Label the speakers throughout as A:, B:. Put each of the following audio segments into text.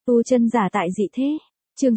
A: Tu chân giả tại dị thế. Chương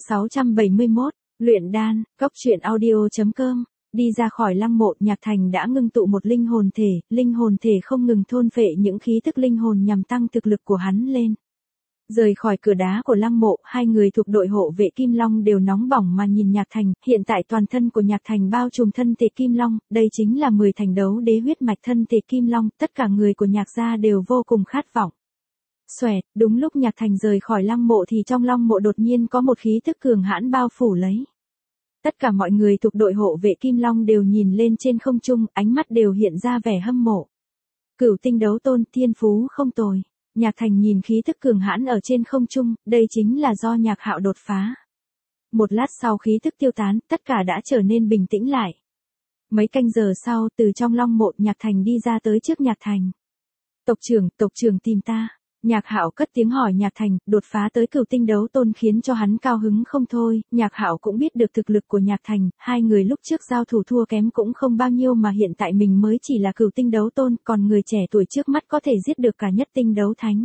A: 671, luyện đan, cốc truyện audio.com. Đi ra khỏi lăng mộ, Nhạc Thành đã ngưng tụ một linh hồn thể không ngừng thôn phệ những khí tức linh hồn nhằm tăng thực lực của hắn lên. Rời khỏi cửa đá của lăng mộ, hai người thuộc đội hộ vệ Kim Long đều nóng bỏng mà nhìn Nhạc Thành, hiện tại toàn thân của Nhạc Thành bao trùm thân thể Kim Long, đây chính là 10 thành đấu đế huyết mạch thân thể Kim Long, tất cả người của Nhạc gia đều vô cùng khát vọng. Xoẹt, đúng lúc Nhạc Thành rời khỏi lăng mộ thì trong long mộ đột nhiên có một khí tức cường hãn bao phủ lấy. Tất cả mọi người thuộc đội hộ vệ Kim Long đều nhìn lên trên không trung, ánh mắt đều hiện ra vẻ hâm mộ. Cửu tinh đấu tôn, thiên phú không tồi. Nhạc Thành nhìn khí tức cường hãn ở trên không trung, đây chính là do Nhạc Hạo đột phá. Một lát sau khí tức tiêu tán, tất cả đã trở nên bình tĩnh lại. Mấy canh giờ sau, từ trong long mộ Nhạc Thành đi ra tới trước Nhạc Thành. Tộc trưởng tìm ta. Nhạc Hạo cất tiếng hỏi Nhạc Thành, đột phá tới cửu tinh đấu tôn khiến cho hắn cao hứng không thôi, Nhạc Hạo cũng biết được thực lực của Nhạc Thành, hai người lúc trước giao thủ thua kém cũng không bao nhiêu mà hiện tại mình mới chỉ là cửu tinh đấu tôn, còn người trẻ tuổi trước mắt có thể giết được cả nhất tinh đấu thánh.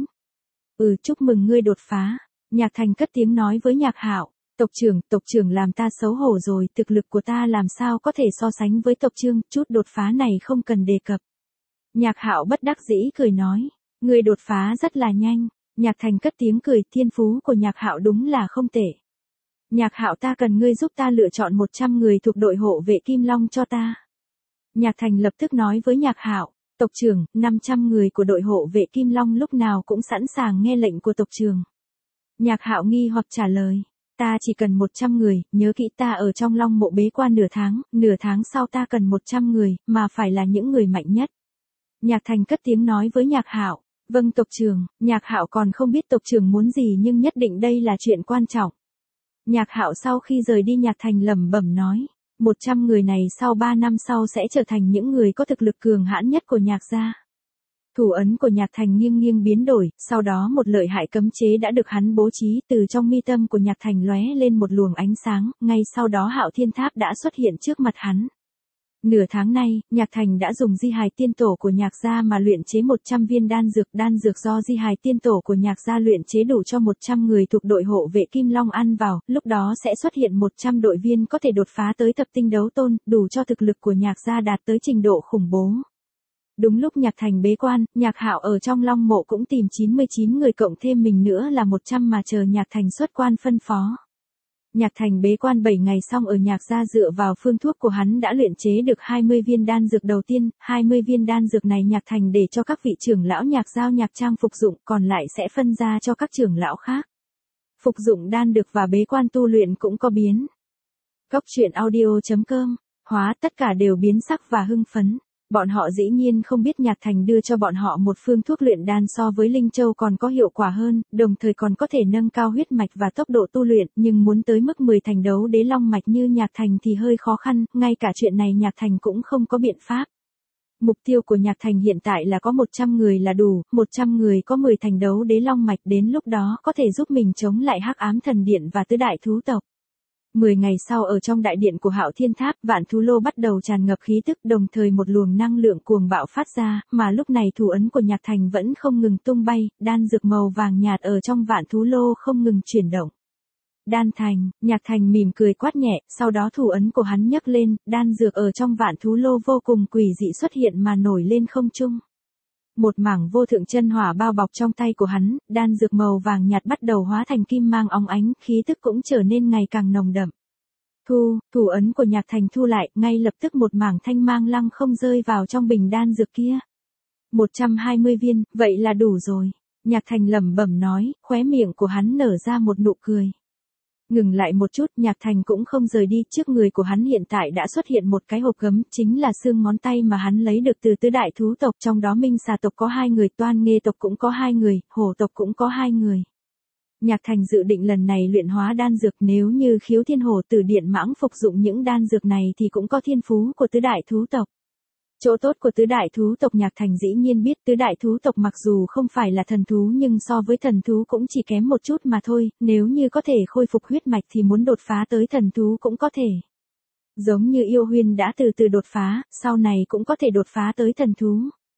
A: Chúc mừng ngươi đột phá. Nhạc Thành cất tiếng nói với Nhạc Hạo, tộc trưởng làm ta xấu hổ rồi, thực lực của ta làm sao có thể so sánh với tộc Trương, chút đột phá này không cần đề cập. Nhạc Hạo bất đắc dĩ cười nói. Người đột phá rất là nhanh. Nhạc Thành cất tiếng cười, thiên phú của Nhạc Hạo đúng là không tệ. Nhạc Hạo, ta cần ngươi giúp ta lựa chọn 100 người thuộc đội hộ vệ Kim Long cho ta. Nhạc Thành lập tức nói với Nhạc Hạo, tộc trưởng, 500 người của đội hộ vệ Kim Long lúc nào cũng sẵn sàng nghe lệnh của tộc trưởng. Nhạc Hạo nghi hoặc trả lời, ta chỉ cần 100 người, nhớ kỹ ta ở trong long mộ bế quan nửa tháng sau ta cần 100 người, mà phải là những người mạnh nhất. Nhạc Thành cất tiếng nói với Nhạc Hạo. Vâng tộc trưởng. Nhạc Hạo còn không biết tộc trưởng muốn gì nhưng nhất định đây là chuyện quan trọng. Nhạc Hạo sau khi rời đi Nhạc Thành lẩm bẩm nói, 100 người này sau 3 năm sau sẽ trở thành những người có thực lực cường hãn nhất của Nhạc gia. Thủ ấn của Nhạc Thành nghiêng biến đổi, sau đó một lợi hại cấm chế đã được hắn bố trí, từ trong mi tâm của Nhạc Thành lóe lên một luồng ánh sáng, ngay sau đó Hạo Thiên Tháp đã xuất hiện trước mặt hắn. Nửa tháng nay, Nhạc Thành đã dùng di hài tiên tổ của Nhạc gia mà luyện chế 100 viên đan dược do di hài tiên tổ của Nhạc gia luyện chế đủ cho 100 người thuộc đội hộ vệ Kim Long ăn vào, lúc đó sẽ xuất hiện 100 đội viên có thể đột phá tới thập tinh đấu tôn, đủ cho thực lực của Nhạc gia đạt tới trình độ khủng bố. Đúng lúc Nhạc Thành bế quan, Nhạc Hạo ở trong long mộ cũng tìm 99 người cộng thêm mình nữa là 100 mà chờ Nhạc Thành xuất quan phân phó. Nhạc Thành bế quan 7 ngày xong ở Nhạc gia dựa vào phương thuốc của hắn đã luyện chế được 20 viên đan dược đầu tiên, 20 viên đan dược này Nhạc Thành để cho các vị trưởng lão Nhạc giao Nhạc trang phục dụng, còn lại sẽ phân ra cho các trưởng lão khác. Phục dụng đan dược và bế quan tu luyện cũng có biến. Cốc truyện audio.com, hóa tất cả đều biến sắc và hưng phấn. Bọn họ dĩ nhiên không biết Nhạc Thành đưa cho bọn họ một phương thuốc luyện đan so với Linh Châu còn có hiệu quả hơn, đồng thời còn có thể nâng cao huyết mạch và tốc độ tu luyện, nhưng muốn tới mức 10 thành đấu đế long mạch như Nhạc Thành thì hơi khó khăn, ngay cả chuyện này Nhạc Thành cũng không có biện pháp. Mục tiêu của Nhạc Thành hiện tại là có 100 người là đủ, 100 người có 10 thành đấu đế long mạch đến lúc đó có thể giúp mình chống lại Hắc Ám Thần Điện và tứ đại thú tộc. 10 ngày sau ở trong đại điện của Hạo Thiên Tháp, vạn thú lô bắt đầu tràn ngập khí tức, đồng thời một luồng năng lượng cuồng bạo phát ra, mà lúc này thủ ấn của Nhạc Thành vẫn không ngừng tung bay, đan dược màu vàng nhạt ở trong vạn thú lô không ngừng chuyển động. Đan thành, Nhạc Thành mỉm cười quát nhẹ, sau đó thủ ấn của hắn nhấc lên, đan dược ở trong vạn thú lô vô cùng quỷ dị xuất hiện mà nổi lên không trung. Một mảng vô thượng chân hỏa bao bọc trong tay của hắn, đan dược màu vàng nhạt bắt đầu hóa thành kim mang óng ánh, khí tức cũng trở nên ngày càng nồng đậm. Thủ ấn của Nhạc Thành thu lại, ngay lập tức một mảng thanh mang lăng không rơi vào trong bình đan dược kia. 120 viên, vậy là đủ rồi. Nhạc Thành lẩm bẩm nói, khóe miệng của hắn nở ra một nụ cười. Ngừng lại một chút, Nhạc Thành cũng không rời đi, trước người của hắn hiện tại đã xuất hiện một cái hộp gấm, chính là xương ngón tay mà hắn lấy được từ tứ đại thú tộc, trong đó Minh Xà tộc có 2 người, Toan Nghê tộc cũng có 2 người, Hổ tộc cũng có 2 người. Nhạc Thành dự định lần này luyện hóa đan dược, nếu như Khiếu Thiên Hổ Tử Điện Mãng phục dụng những đan dược này thì cũng có thiên phú của tứ đại thú tộc. Chỗ tốt của tứ đại thú tộc Nhạc Thành dĩ nhiên biết, tứ đại thú tộc mặc dù không phải là thần thú nhưng so với thần thú cũng chỉ kém một chút mà thôi, nếu như có thể khôi phục huyết mạch thì muốn đột phá tới thần thú cũng có thể. Giống như Yêu Huyên đã từ từ đột phá, sau này cũng có thể đột phá tới thần thú.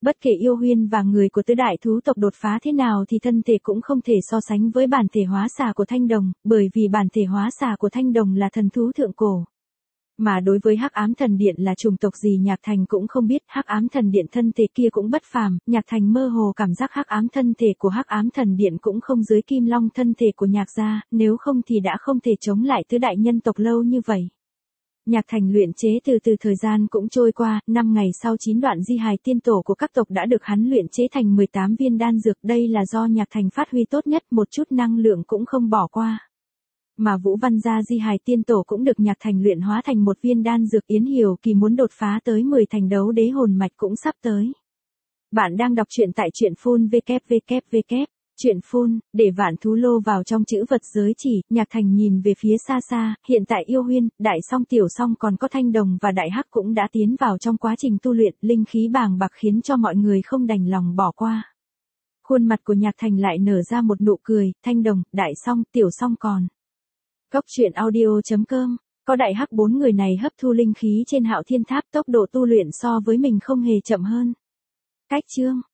A: Bất kể yêu huyên và người của tứ đại thú tộc đột phá thế nào thì thân thể cũng không thể so sánh với bản thể hóa xà của Thanh Đồng, bởi vì bản thể hóa xà của Thanh Đồng là thần thú thượng cổ. Mà đối với Hắc Ám Thần Điện là chủng tộc gì Nhạc Thành cũng không biết, Hắc Ám Thần Điện thân thể kia cũng bất phàm, Nhạc Thành mơ hồ cảm giác Hắc Ám thân thể của Hắc Ám Thần Điện cũng không dưới Kim Long thân thể của Nhạc gia, nếu không thì đã không thể chống lại tứ đại nhân tộc lâu như vậy. Nhạc Thành luyện chế từ từ thời gian cũng trôi qua, 5 ngày sau 9 đoạn di hài tiên tổ của các tộc đã được hắn luyện chế thành 18 viên đan dược, đây là do Nhạc Thành phát huy tốt nhất, một chút năng lượng cũng không bỏ qua. Mà Vũ Văn gia di hài tiên tổ cũng được Nhạc Thành luyện hóa thành một viên đan dược, Yến Hiểu Kỳ muốn đột phá tới 10 thành đấu đế hồn mạch cũng sắp tới. Bạn đang đọc truyện tại truyện phun www. Truyện phun, để vạn thú lô vào trong chữ vật giới chỉ, Nhạc Thành nhìn về phía xa xa, hiện tại yêu huyên, đại song tiểu song còn có Thanh Đồng và đại hắc cũng đã tiến vào trong quá trình tu luyện, linh khí bàng bạc khiến cho mọi người không đành lòng bỏ qua. Khuôn mặt của Nhạc Thành lại nở ra một nụ cười, Thanh Đồng, đại song, tiểu song còn. Góc truyện audio.com, có đại hắc 4 người này hấp thu linh khí trên Hạo Thiên Tháp, tốc độ tu luyện so với mình không hề chậm hơn. Cách chương